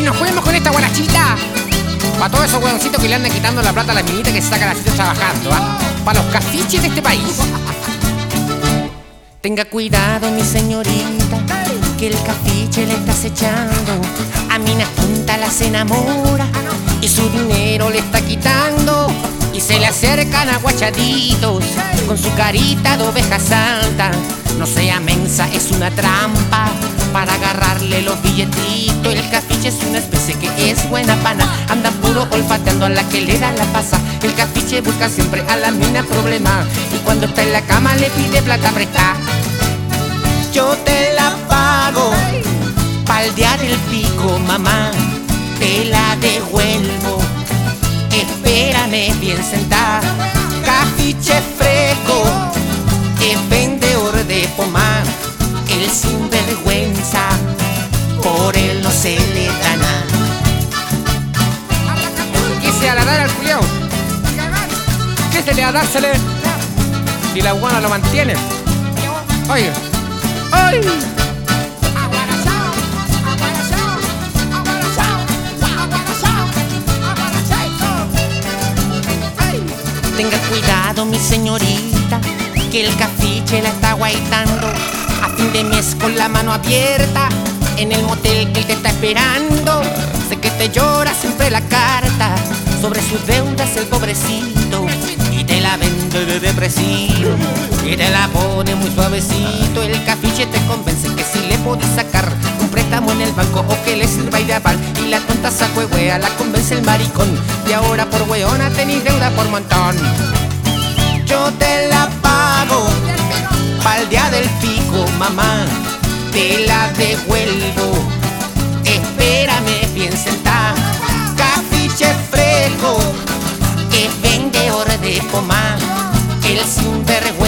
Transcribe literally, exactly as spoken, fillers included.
nos fuimos con esta guarachita. Para todos esos huevoncitos que le andan quitando la plata a la minita que se saca la cita trabajando, ¿ah? Para los cafiches de este país. Tenga cuidado, mi señorita, que el cafiche le está acechando. A minas tonta las enamora y su dinero le está quitando. Y se le acercan aguachaditos con su carita de oveja santa. No sea mensa, es una trampa para agarrarle los billetitos. El cafiche es una especie que es buena pana. Anda puro olfateando a la que le da la pasa. El cafiche busca siempre a la mina problema. Y cuando está en la cama le pide plata prestada. Yo te la pago pa'l día del pico, mamá. Te la devuelvo, espérame bien sentada. Cafiche fresco, es vendedor de pomar. El sinvergüenza, por él no se le da nada. ¿Qué se le dar al culiao? ¿Qué se le va a dársele? Si la buena lo mantiene. Oye, ¡ay! Tenga cuidado, mi señorita, que el cafiche la está guaitando. A fin de mes con la mano abierta, en el motel que él te está esperando. Sé que te llora siempre la carta sobre sus deudas el pobrecito. Y te la vende de depresivo, y te la pone muy suavecito. El cafiche te convence que si le podés sacar un préstamo en el banco o que le sirva y de aval. Y la tonta saco de wea la convence el maricón. Y ahora por weona tenés deuda por montón. Yo te la pago pa'l día del pico, mamá. Te la devuelvo, espérame bien sentada. Cafiche fresco, es vendedor de pomar. El sinvergüenza